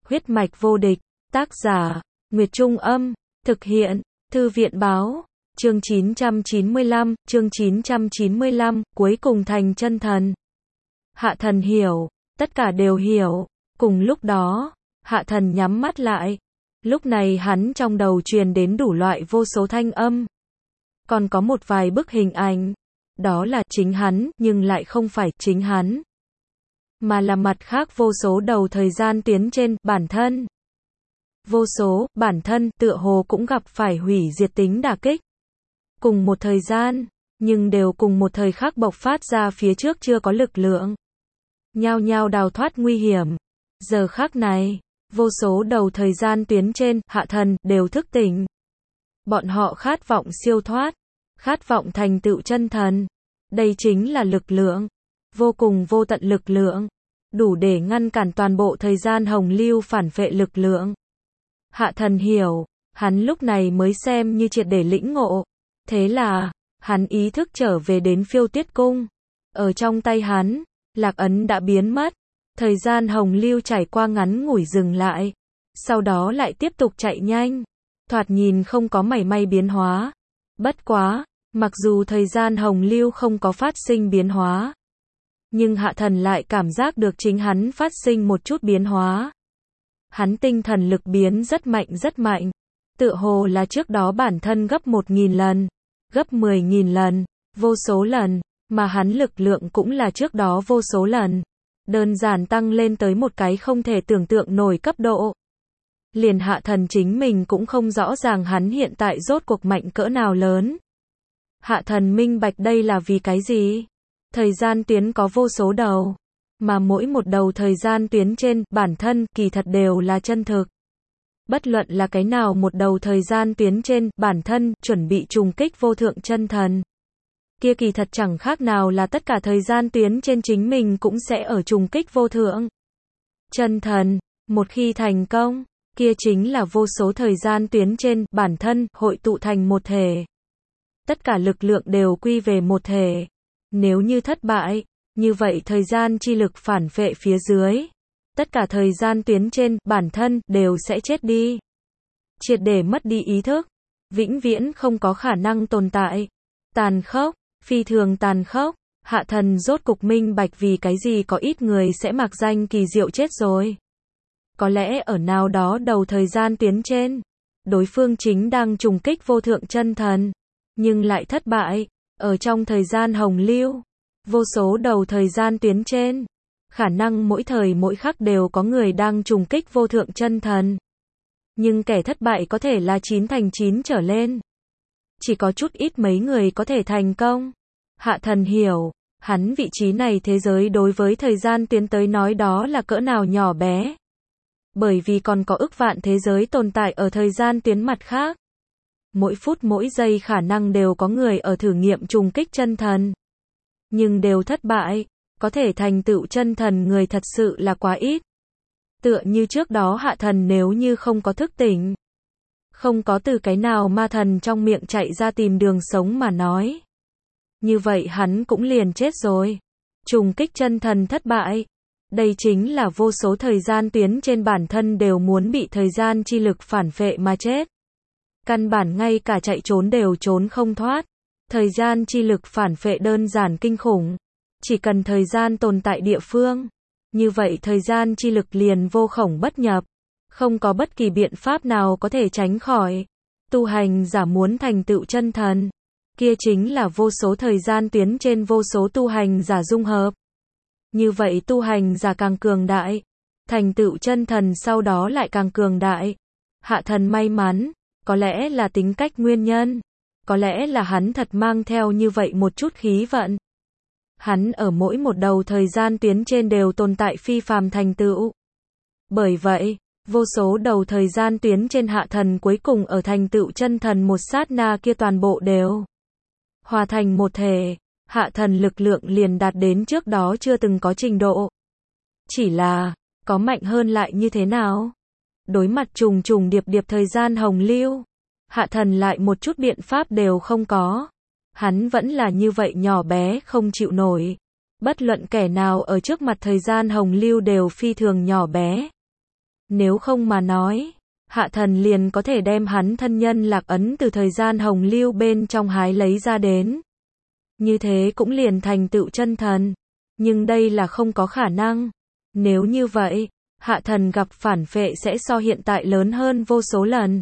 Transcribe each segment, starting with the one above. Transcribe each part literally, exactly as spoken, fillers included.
Huyết mạch vô địch, tác giả, Nguyệt Trung Âm, thực hiện, Thư viện Báo, chương chín trăm chín mươi lăm, chương chín trăm chín mươi lăm, cuối cùng thành chân thần. Hạ thần hiểu, tất cả đều hiểu, cùng lúc đó, hạ thần nhắm mắt lại. Lúc này hắn trong đầu truyền đến đủ loại vô số thanh âm. Còn có một vài bức hình ảnh, đó là chính hắn, nhưng lại không phải chính hắn, mà là mặt khác vô số đầu thời gian tuyến trên, bản thân. Vô số, bản thân, tựa hồ cũng gặp phải hủy diệt tính đả kích. Cùng một thời gian, nhưng đều cùng một thời khắc bộc phát ra phía trước chưa có lực lượng. Nhao nhao đào thoát nguy hiểm. Giờ khắc này, vô số đầu thời gian tuyến trên, hạ thần, đều thức tỉnh. Bọn họ khát vọng siêu thoát, khát vọng thành tựu chân thần. Đây chính là lực lượng, vô cùng vô tận lực lượng, đủ để ngăn cản toàn bộ thời gian hồng lưu phản vệ lực lượng. Hạ thần hiểu, hắn lúc này mới xem như triệt để lĩnh ngộ. Thế là, hắn ý thức trở về đến phiêu tuyết cung. Ở trong tay hắn, lạc ấn đã biến mất. Thời gian hồng lưu trải qua ngắn ngủi dừng lại. Sau đó lại tiếp tục chạy nhanh. Thoạt nhìn không có mảy may biến hóa. Bất quá, mặc dù thời gian hồng lưu không có phát sinh biến hóa, nhưng hạ thần lại cảm giác được chính hắn phát sinh một chút biến hóa. Hắn tinh thần lực biến rất mạnh rất mạnh. Tựa hồ là trước đó bản thân gấp một nghìn lần, gấp mười nghìn lần, vô số lần, mà hắn lực lượng cũng là trước đó vô số lần. Đơn giản tăng lên tới một cái không thể tưởng tượng nổi cấp độ. Liền hạ thần chính mình cũng không rõ ràng hắn hiện tại rốt cuộc mạnh cỡ nào lớn. Hạ thần minh bạch đây là vì cái gì? Thời gian tuyến có vô số đầu, mà mỗi một đầu thời gian tuyến trên, bản thân, kỳ thật đều là chân thực. Bất luận là cái nào một đầu thời gian tuyến trên, bản thân, chuẩn bị trùng kích vô thượng chân thần. Kia kỳ thật chẳng khác nào là tất cả thời gian tuyến trên chính mình cũng sẽ ở trùng kích vô thượng chân thần. Một khi thành công, kia chính là vô số thời gian tuyến trên, bản thân, hội tụ thành một thể. Tất cả lực lượng đều quy về một thể. Nếu như thất bại, như vậy thời gian chi lực phản vệ phía dưới, tất cả thời gian tuyến trên, bản thân, đều sẽ chết đi. Triệt để mất đi ý thức, vĩnh viễn không có khả năng tồn tại. Tàn khốc, phi thường tàn khốc, hạ thần rốt cục minh bạch vì cái gì có ít người sẽ mặc danh kỳ diệu chết rồi. Có lẽ ở nào đó đầu thời gian tuyến trên, đối phương chính đang trùng kích vô thượng chân thần, nhưng lại thất bại. Ở trong thời gian hồng lưu, vô số đầu thời gian tuyến trên, khả năng mỗi thời mỗi khắc đều có người đang trùng kích vô thượng chân thần. Nhưng kẻ thất bại có thể là chín thành chín trở lên. Chỉ có chút ít mấy người có thể thành công. Hạ thần hiểu, hắn vị trí này thế giới đối với thời gian tuyến tới nói đó là cỡ nào nhỏ bé. Bởi vì còn có ức vạn thế giới tồn tại ở thời gian tuyến mặt khác. Mỗi phút mỗi giây khả năng đều có người ở thử nghiệm trùng kích chân thần. Nhưng đều thất bại, có thể thành tựu chân thần người thật sự là quá ít. Tựa như trước đó hạ thần nếu như không có thức tỉnh, không có từ cái nào ma thần trong miệng chạy ra tìm đường sống mà nói, như vậy hắn cũng liền chết rồi. Trùng kích chân thần thất bại. Đây chính là vô số thời gian tuyến trên bản thân đều muốn bị thời gian chi lực phản phệ mà chết. Căn bản ngay cả chạy trốn đều trốn không thoát. Thời gian chi lực phản phệ đơn giản kinh khủng. Chỉ cần thời gian tồn tại địa phương, như vậy thời gian chi lực liền vô khổng bất nhập. Không có bất kỳ biện pháp nào có thể tránh khỏi. Tu hành giả muốn thành tựu chân thần, kia chính là vô số thời gian tuyến trên vô số tu hành giả dung hợp. Như vậy tu hành giả càng cường đại, thành tựu chân thần sau đó lại càng cường đại. Hạ thần may mắn, có lẽ là tính cách nguyên nhân, có lẽ là hắn thật mang theo như vậy một chút khí vận. Hắn ở mỗi một đầu thời gian tuyến trên đều tồn tại phi phàm thành tựu. Bởi vậy, vô số đầu thời gian tuyến trên hạ thần cuối cùng ở thành tựu chân thần một sát na kia toàn bộ đều hòa thành một thể. Hạ thần lực lượng liền đạt đến trước đó chưa từng có trình độ. Chỉ là, có mạnh hơn lại như thế nào? Đối mặt trùng trùng điệp điệp thời gian hồng lưu, hạ thần lại một chút biện pháp đều không có. Hắn vẫn là như vậy nhỏ bé không chịu nổi. Bất luận kẻ nào ở trước mặt thời gian hồng lưu đều phi thường nhỏ bé. Nếu không mà nói, hạ thần liền có thể đem hắn thân nhân lạc ấn từ thời gian hồng lưu bên trong hái lấy ra đến. Như thế cũng liền thành tựu chân thần. Nhưng đây là không có khả năng. Nếu như vậy, hạ thần gặp phản phệ sẽ so hiện tại lớn hơn vô số lần.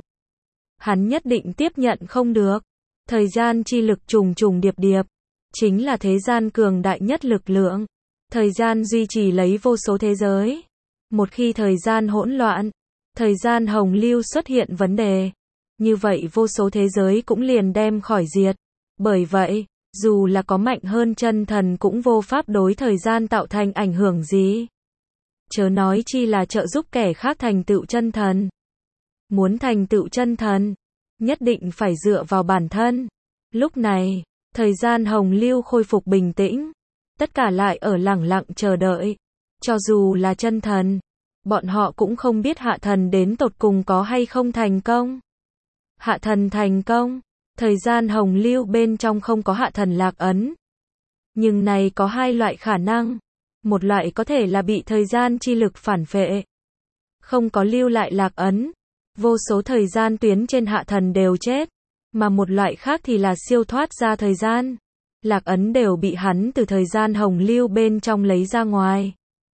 Hắn nhất định tiếp nhận không được. Thời gian chi lực trùng trùng điệp điệp, chính là thế gian cường đại nhất lực lượng. Thời gian duy trì lấy vô số thế giới. Một khi thời gian hỗn loạn, thời gian hồng lưu xuất hiện vấn đề, như vậy vô số thế giới cũng liền đem khỏi diệt. Bởi vậy, dù là có mạnh hơn chân thần cũng vô pháp đối thời gian tạo thành ảnh hưởng gì. Chớ nói chi là trợ giúp kẻ khác thành tựu chân thần. Muốn thành tựu chân thần, nhất định phải dựa vào bản thân. Lúc này, thời gian hồng lưu khôi phục bình tĩnh. Tất cả lại ở lẳng lặng chờ đợi. Cho dù là chân thần, bọn họ cũng không biết hạ thần đến tột cùng có hay không thành công. Hạ thần thành công, thời gian hồng lưu bên trong không có hạ thần lạc ấn. Nhưng này có hai loại khả năng. Một loại có thể là bị thời gian chi lực phản phệ, không có lưu lại lạc ấn. Vô số thời gian tuyến trên hạ thần đều chết. Mà một loại khác thì là siêu thoát ra thời gian. Lạc ấn đều bị hắn từ thời gian hồng lưu bên trong lấy ra ngoài.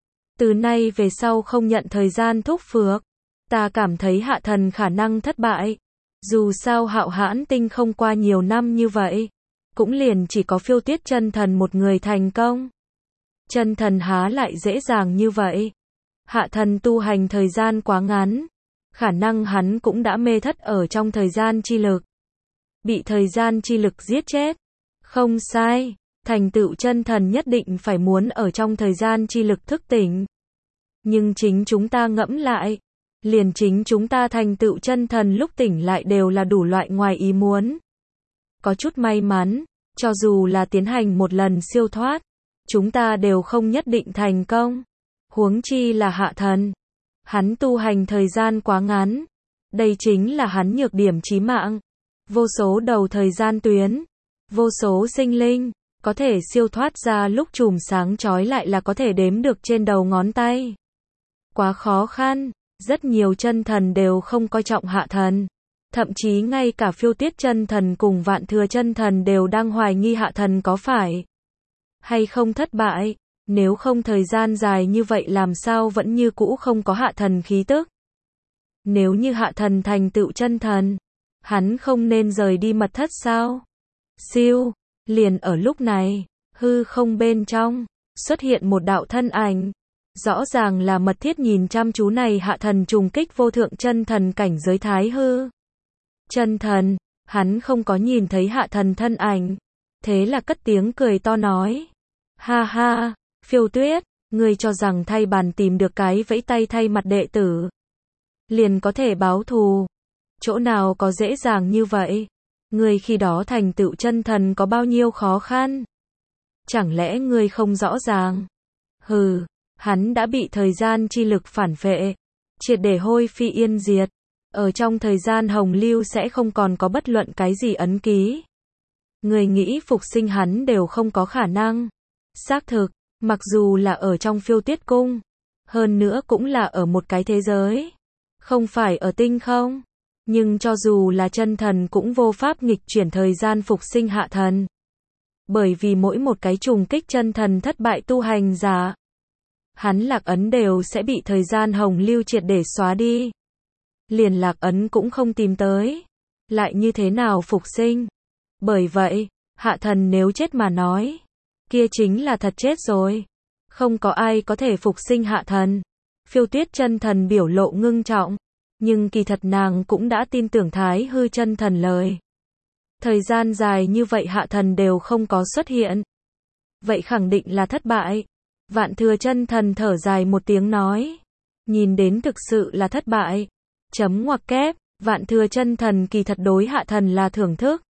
Từ nay về sau không nhận thời gian thúc phược. Ta cảm thấy hạ thần khả năng thất bại. Dù sao hạo hãn tinh không qua nhiều năm như vậy, cũng liền chỉ có phiêu tiết chân thần một người thành công. Chân thần há lại dễ dàng như vậy. Hạ thần tu hành thời gian quá ngắn. Khả năng hắn cũng đã mê thất ở trong thời gian chi lực. Bị thời gian chi lực giết chết. Không sai, thành tựu chân thần nhất định phải muốn ở trong thời gian chi lực thức tỉnh. Nhưng chính chúng ta ngẫm lại, liền chính chúng ta thành tựu chân thần lúc tỉnh lại đều là đủ loại ngoài ý muốn. Có chút may mắn, cho dù là tiến hành một lần siêu thoát, chúng ta đều không nhất định thành công. Huống chi là hạ thần. Hắn tu hành thời gian quá ngắn. Đây chính là hắn nhược điểm chí mạng. Vô số đầu thời gian tuyến, vô số sinh linh, có thể siêu thoát ra lúc chùm sáng chói lại là có thể đếm được trên đầu ngón tay. Quá khó khăn, rất nhiều chân thần đều không coi trọng hạ thần. Thậm chí ngay cả phiêu tiết chân thần cùng vạn thừa chân thần đều đang hoài nghi hạ thần có phải hay không thất bại. Nếu không thời gian dài như vậy làm sao vẫn như cũ không có hạ thần khí tức. Nếu như hạ thần thành tựu chân thần, hắn không nên rời đi mật thất sao? Siêu, liền ở lúc này, hư không bên trong, xuất hiện một đạo thân ảnh. Rõ ràng là mật thiết nhìn chăm chú này hạ thần trùng kích vô thượng chân thần cảnh giới thái hư. Chân thần, hắn không có nhìn thấy hạ thần thân ảnh. Thế là cất tiếng cười to nói. Ha ha, Phiêu Tuyết, ngươi cho rằng thay bàn tìm được cái vẫy tay thay mặt đệ tử, liền có thể báo thù. Chỗ nào có dễ dàng như vậy. Ngươi khi đó thành tựu chân thần có bao nhiêu khó khăn. Chẳng lẽ ngươi không rõ ràng? Hừ, hắn đã bị thời gian chi lực phản phệ, triệt để hôi phi yên diệt. Ở trong thời gian hồng lưu sẽ không còn có bất luận cái gì ấn ký. Người nghĩ phục sinh hắn đều không có khả năng. Xác thực, mặc dù là ở trong phiêu tiết cung, hơn nữa cũng là ở một cái thế giới, không phải ở tinh không. Nhưng cho dù là chân thần cũng vô pháp nghịch chuyển thời gian phục sinh hạ thần. Bởi vì mỗi một cái trùng kích chân thần thất bại tu hành giả, hắn lạc ấn đều sẽ bị thời gian hồng lưu triệt để xóa đi. Liền lạc ấn cũng không tìm tới. Lại như thế nào phục sinh? Bởi vậy, hạ thần nếu chết mà nói, kia chính là thật chết rồi. Không có ai có thể phục sinh hạ thần. Phiêu Tuyết chân thần biểu lộ ngưng trọng. Nhưng kỳ thật nàng cũng đã tin tưởng thái hư chân thần lời. Thời gian dài như vậy hạ thần đều không có xuất hiện. Vậy khẳng định là thất bại. Vạn thừa chân thần thở dài một tiếng nói. Nhìn đến thực sự là thất bại. Chấm ngoặc kép, vạn thừa chân thần kỳ thật đối hạ thần là thưởng thức.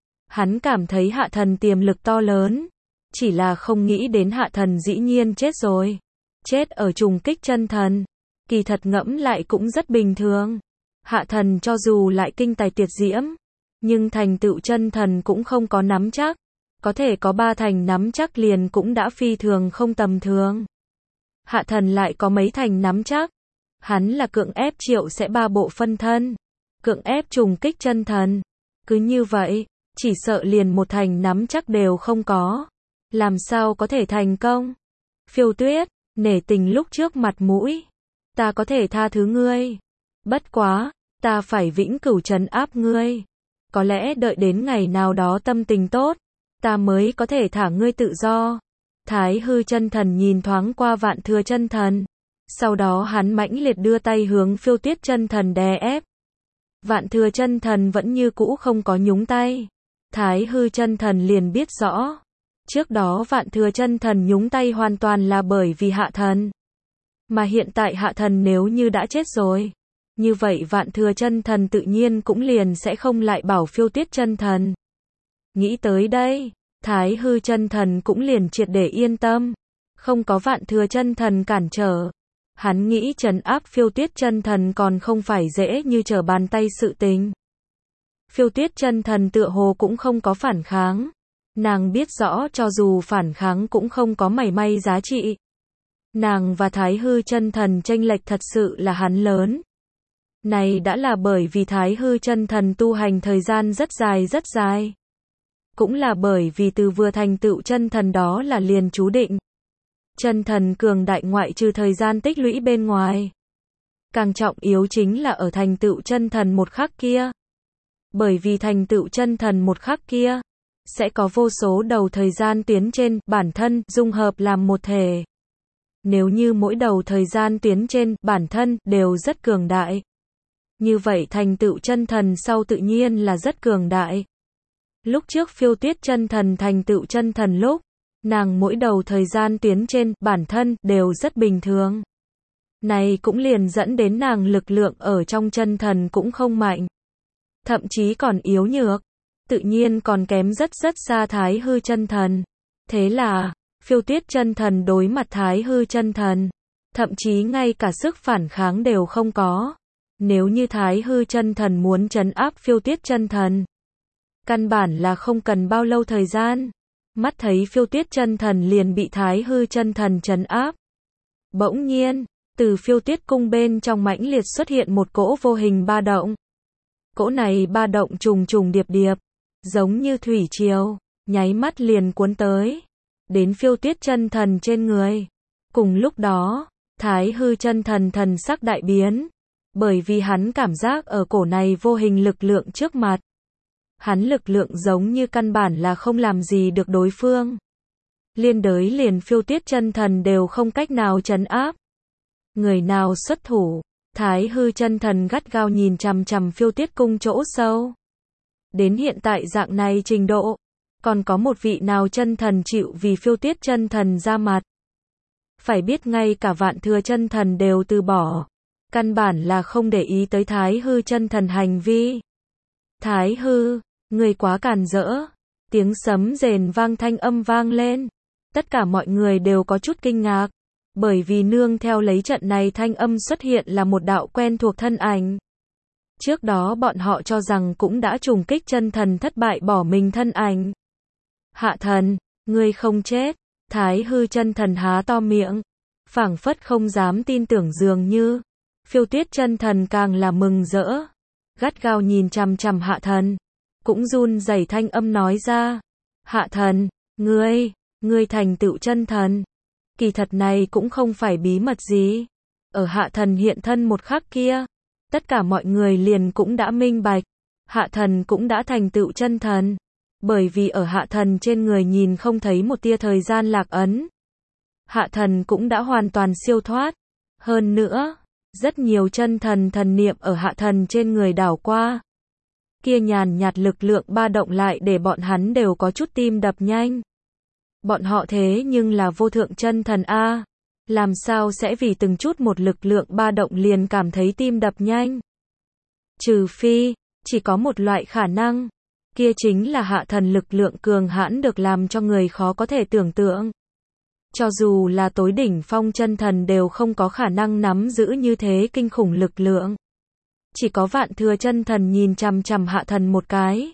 Hắn cảm thấy hạ thần tiềm lực to lớn. Chỉ là không nghĩ đến hạ thần dĩ nhiên chết rồi. Chết ở trùng kích chân thần. Kỳ thật ngẫm lại cũng rất bình thường. Hạ thần cho dù lại kinh tài tuyệt diễm, nhưng thành tựu chân thần cũng không có nắm chắc. Có thể có ba thành nắm chắc liền cũng đã phi thường không tầm thường. Hạ thần lại có mấy thành nắm chắc. Hắn là cưỡng ép triệu sẽ ba bộ phân thân, cưỡng ép trùng kích chân thần. Cứ như vậy, chỉ sợ liền một thành nắm chắc đều không có. Làm sao có thể thành công? Phiêu Tuyết, nể tình lúc trước mặt mũi, ta có thể tha thứ ngươi. Bất quá, ta phải vĩnh cửu trấn áp ngươi. Có lẽ đợi đến ngày nào đó tâm tình tốt, ta mới có thể thả ngươi tự do. Thái hư chân thần nhìn thoáng qua Vạn Thừa chân thần. Sau đó hắn mãnh liệt đưa tay hướng Phiêu Tuyết chân thần đè ép. Vạn Thừa chân thần vẫn như cũ không có nhúng tay. Thái hư chân thần liền biết rõ. Trước đó Vạn Thừa chân thần nhúng tay hoàn toàn là bởi vì hạ thần. Mà hiện tại hạ thần nếu như đã chết rồi, như vậy Vạn Thừa chân thần tự nhiên cũng liền sẽ không lại bảo Phiêu Tuyết chân thần. Nghĩ tới đây, Thái hư chân thần cũng liền triệt để yên tâm. Không có Vạn Thừa chân thần cản trở. Hắn nghĩ trấn áp Phiêu Tuyết chân thần còn không phải dễ như trở bàn tay sự tình. Phiêu Tuyết chân thần tựa hồ cũng không có phản kháng. Nàng biết rõ cho dù phản kháng cũng không có mảy may giá trị. Nàng và Thái hư chân thần chênh lệch thật sự là hắn lớn. Này đã là bởi vì Thái hư chân thần tu hành thời gian rất dài rất dài. Cũng là bởi vì từ vừa thành tựu chân thần đó là liền chú định. Chân thần cường đại ngoại trừ thời gian tích lũy bên ngoài. Càng trọng yếu chính là ở thành tựu chân thần một khắc kia. Bởi vì thành tựu chân thần một khắc kia, sẽ có vô số đầu thời gian tuyến trên bản thân dung hợp làm một thể. Nếu như mỗi đầu thời gian tuyến trên bản thân đều rất cường đại, như vậy thành tựu chân thần sau tự nhiên là rất cường đại. Lúc trước Phiêu Tuyết chân thần thành tựu chân thần lúc, nàng mỗi đầu thời gian tuyến trên bản thân đều rất bình thường. Này cũng liền dẫn đến nàng lực lượng ở trong chân thần cũng không mạnh. Thậm chí còn yếu nhược. Tự nhiên còn kém rất rất xa Thái hư chân thần. Thế là, Phiêu Tuyết chân thần đối mặt Thái hư chân thần. Thậm chí ngay cả sức phản kháng đều không có. Nếu như Thái hư chân thần muốn trấn áp Phiêu Tuyết chân thần, căn bản là không cần bao lâu thời gian. Mắt thấy Phiêu Tuyết chân thần liền bị Thái hư chân thần trấn áp. Bỗng nhiên, từ Phiêu Tuyết cung bên trong mãnh liệt xuất hiện một cỗ vô hình ba động. Cỗ này ba động trùng trùng điệp điệp, giống như thủy triều, nháy mắt liền cuốn tới, đến Phiêu Tuyết chân thần trên người. Cùng lúc đó, Thái hư chân thần thần sắc đại biến, bởi vì hắn cảm giác ở cổ này vô hình lực lượng trước mặt. Hắn lực lượng giống như căn bản là không làm gì được đối phương. Liên đới liền Phiêu Tuyết chân thần đều không cách nào trấn áp. Người nào xuất thủ? Thái hư chân thần gắt gao nhìn chằm chằm Phiêu Tuyết cung chỗ sâu. Đến hiện tại dạng này trình độ, còn có một vị nào chân thần chịu vì Phiêu Tuyết chân thần ra mặt. Phải biết ngay cả Vạn Thừa chân thần đều từ bỏ. Căn bản là không để ý tới Thái hư chân thần hành vi. Thái hư, người quá càn rỡ. Tiếng sấm rền vang thanh âm vang lên. Tất cả mọi người đều có chút kinh ngạc. Bởi vì nương theo lấy trận này thanh âm xuất hiện là một đạo quen thuộc thân ảnh. Trước đó bọn họ cho rằng cũng đã trùng kích chân thần thất bại bỏ mình thân ảnh. Hạ thần, ngươi không chết. Thái hư chân thần há to miệng, phảng phất không dám tin tưởng dường như. Phiêu Tuyết chân thần càng là mừng rỡ, gắt gao nhìn chằm chằm hạ thần, cũng run rẩy thanh âm nói ra. Hạ thần, ngươi, ngươi thành tựu chân thần. Kỳ thật này cũng không phải bí mật gì. Ở hạ thần hiện thân một khắc kia, tất cả mọi người liền cũng đã minh bạch. Hạ thần cũng đã thành tựu chân thần. Bởi vì ở hạ thần trên người nhìn không thấy một tia thời gian lạc ấn. Hạ thần cũng đã hoàn toàn siêu thoát. Hơn nữa, rất nhiều chân thần thần niệm ở hạ thần trên người đảo qua. Kia nhàn nhạt lực lượng ba động lại để bọn hắn đều có chút tim đập nhanh. Bọn họ thế nhưng là vô thượng chân thần A. Làm sao sẽ vì từng chút một lực lượng ba động liền cảm thấy tim đập nhanh? Trừ phi, chỉ có một loại khả năng. Kia chính là hạ thần lực lượng cường hãn được làm cho người khó có thể tưởng tượng. Cho dù là tối đỉnh phong chân thần đều không có khả năng nắm giữ như thế kinh khủng lực lượng. Chỉ có Vạn Thừa chân thần nhìn chằm chằm hạ thần một cái.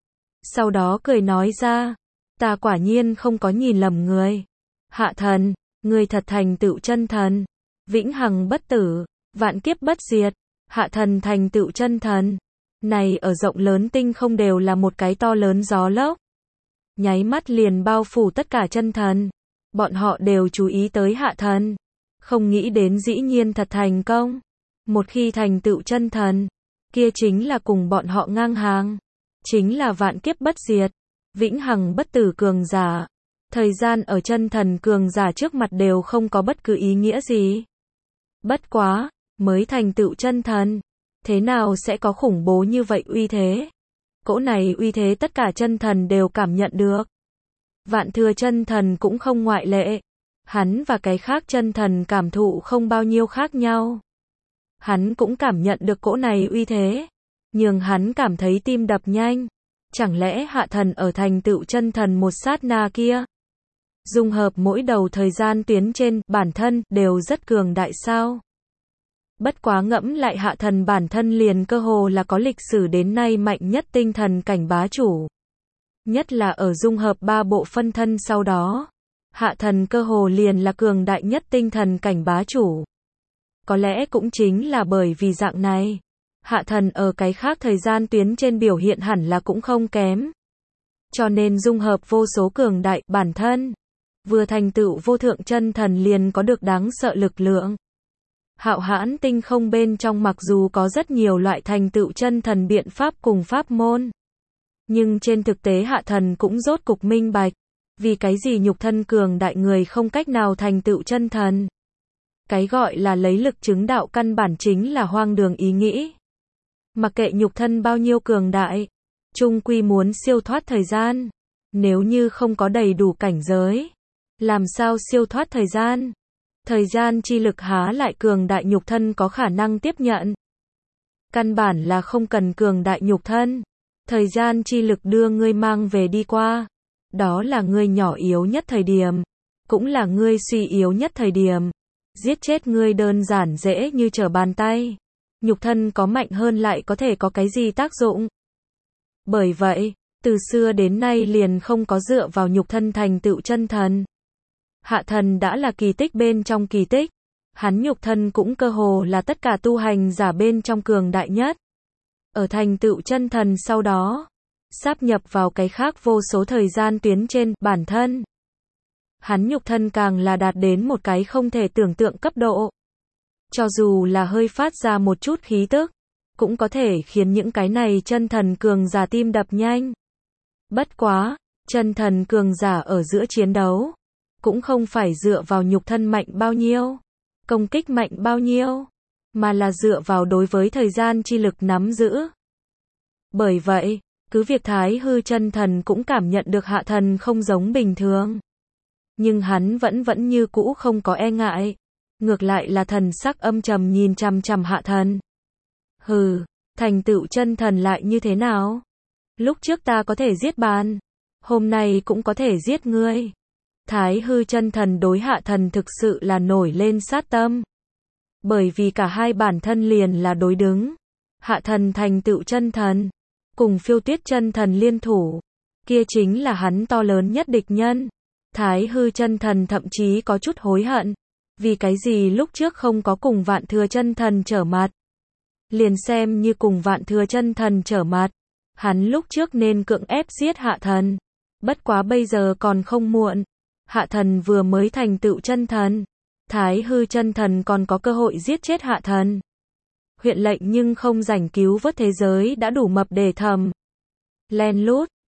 Sau đó cười nói ra, ta quả nhiên không có nhìn lầm người. Hạ thần, người thật thành tựu chân thần, vĩnh hằng bất tử. Vạn kiếp bất diệt, hạ thần thành tựu chân thần. Này ở rộng lớn tinh không đều là một cái to lớn gió lốc. Nháy mắt liền bao phủ tất cả chân thần. Bọn họ đều chú ý tới hạ thần. Không nghĩ đến dĩ nhiên thật thành công. Một khi thành tựu chân thần, kia chính là cùng bọn họ ngang hàng. Chính là vạn kiếp bất diệt, vĩnh hằng bất tử cường giả. Thời gian ở chân thần cường giả trước mặt đều không có bất cứ ý nghĩa gì. Bất quá, mới thành tựu chân thần, thế nào sẽ có khủng bố như vậy uy thế? Cỗ này uy thế tất cả chân thần đều cảm nhận được. Vạn thừa chân thần cũng không ngoại lệ. Hắn và cái khác chân thần cảm thụ không bao nhiêu khác nhau. Hắn cũng cảm nhận được cỗ này uy thế, nhưng hắn cảm thấy tim đập nhanh. Chẳng lẽ hạ thần ở thành tựu chân thần một sát na kia, dung hợp mỗi đầu thời gian tuyến trên bản thân đều rất cường đại sao? Bất quá ngẫm lại hạ thần bản thân liền cơ hồ là có lịch sử đến nay mạnh nhất tinh thần cảnh bá chủ. Nhất là ở dung hợp ba bộ phân thân sau đó, hạ thần cơ hồ liền là cường đại nhất tinh thần cảnh bá chủ. Có lẽ cũng chính là bởi vì dạng này, hạ thần ở cái khác thời gian tuyến trên biểu hiện hẳn là cũng không kém. Cho nên dung hợp vô số cường đại bản thân, vừa thành tựu vô thượng chân thần liền có được đáng sợ lực lượng. Hạo hãn tinh không bên trong mặc dù có rất nhiều loại thành tựu chân thần biện pháp cùng pháp môn, nhưng trên thực tế hạ thần cũng rốt cục minh bạch, vì cái gì nhục thân cường đại người không cách nào thành tựu chân thần. Cái gọi là lấy lực chứng đạo căn bản chính là hoang đường ý nghĩ. Mặc kệ nhục thân bao nhiêu cường đại, chung quy muốn siêu thoát thời gian. Nếu như không có đầy đủ cảnh giới, làm sao siêu thoát thời gian? Thời gian chi lực há lại cường đại nhục thân có khả năng tiếp nhận. Căn bản là không cần cường đại nhục thân. Thời gian chi lực đưa ngươi mang về đi qua. Đó là ngươi nhỏ yếu nhất thời điểm. Cũng là ngươi suy yếu nhất thời điểm. Giết chết ngươi đơn giản dễ như trở bàn tay. Nhục thân có mạnh hơn lại có thể có cái gì tác dụng? Bởi vậy, từ xưa đến nay liền không có dựa vào nhục thân thành tựu chân thần. Hạ thần đã là kỳ tích bên trong kỳ tích. Hắn nhục thân cũng cơ hồ là tất cả tu hành giả bên trong cường đại nhất. Ở thành tựu chân thần sau đó, sáp nhập vào cái khác vô số thời gian tuyến trên bản thân. Hắn nhục thân càng là đạt đến một cái không thể tưởng tượng cấp độ. Cho dù là hơi phát ra một chút khí tức, cũng có thể khiến những cái này chân thần cường giả tim đập nhanh. Bất quá, chân thần cường giả ở giữa chiến đấu, cũng không phải dựa vào nhục thân mạnh bao nhiêu, công kích mạnh bao nhiêu, mà là dựa vào đối với thời gian chi lực nắm giữ. Bởi vậy, cứ việc Thái Hư chân thần cũng cảm nhận được hạ thần không giống bình thường. Nhưng hắn vẫn vẫn như cũ không có e ngại. Ngược lại là thần sắc âm trầm nhìn chằm chằm hạ thần. Hừ, thành tựu chân thần lại như thế nào? Lúc trước ta có thể giết bạn, hôm nay cũng có thể giết ngươi. Thái Hư chân thần đối hạ thần thực sự là nổi lên sát tâm. Bởi vì cả hai bản thân liền là đối đứng. Hạ thần thành tựu chân thần, cùng Phiêu Tuyết chân thần liên thủ, kia chính là hắn to lớn nhất địch nhân. Thái Hư chân thần thậm chí có chút hối hận. Vì cái gì lúc trước không có cùng Vạn Thừa chân thần trở mặt? Liền xem như cùng Vạn Thừa chân thần trở mặt, hắn lúc trước nên cưỡng ép giết hạ thần. Bất quá bây giờ còn không muộn. Hạ thần vừa mới thành tựu chân thần, Thái Hư chân thần còn có cơ hội giết chết hạ thần. Huyện lệnh nhưng không rảnh cứu vớt thế giới đã đủ mập để thầm. Len lút,